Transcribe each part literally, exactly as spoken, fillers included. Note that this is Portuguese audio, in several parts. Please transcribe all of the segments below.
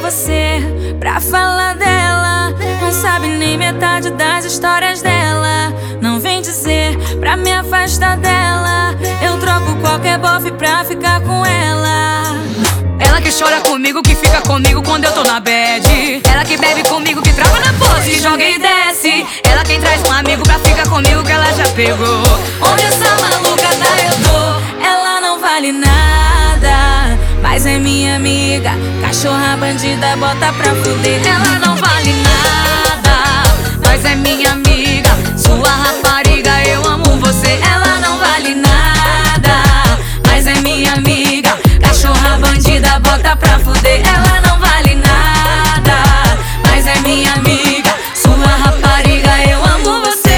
você pra falar dela? Não sabe nem metade das histórias dela. Não vem dizer pra me afastar dela. Eu troco qualquer bofe pra ficar com ela. Ela que chora comigo, que fica comigo quando eu tô na bad. Ela que bebe comigo, que trava na pose, joga e desce. Ela quem traz um amigo pra ficar comigo, que ela já pegou. Onde essa maluca tá eu tô. Ela não vale nada, mas é minha amiga. Cachorra bandida, bota pra fuder. Ela não vale nada, mas é minha amiga. Sua rapariga, eu amo você. Ela não vale nada, mas é minha amiga. Cachorra bandida, bota pra fuder. Ela não vale nada, mas é minha amiga. Sua rapariga, eu amo você.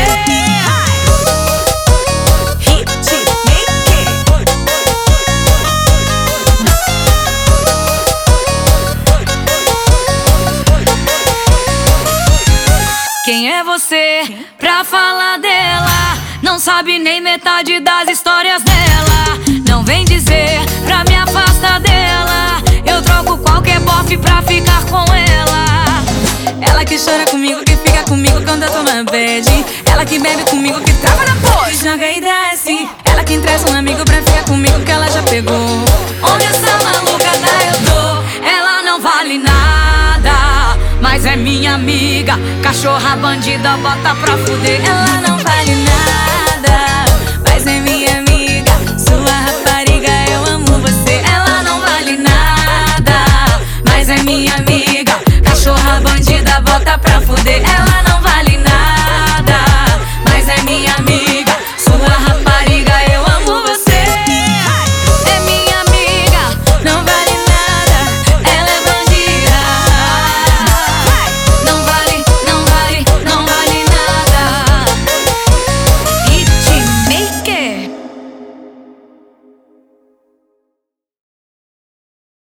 Quem é você pra falar dela? Não sabe nem metade das histórias dela. Não vem dizer pra me afastar dela. Eu troco qualquer bofe pra ficar com ela. Ela que chora comigo, que fica comigo quando eu tô na bad. Ela que bebe comigo, que trava na pose, joga e desce. Ela que traz um amigo pra ficar comigo, que ela já pegou. Onde essa maluca tá eu tô. Ela não vale nada, mas é minha amiga. Cachorra bandida, bota pra fuder. Ela não vale nada,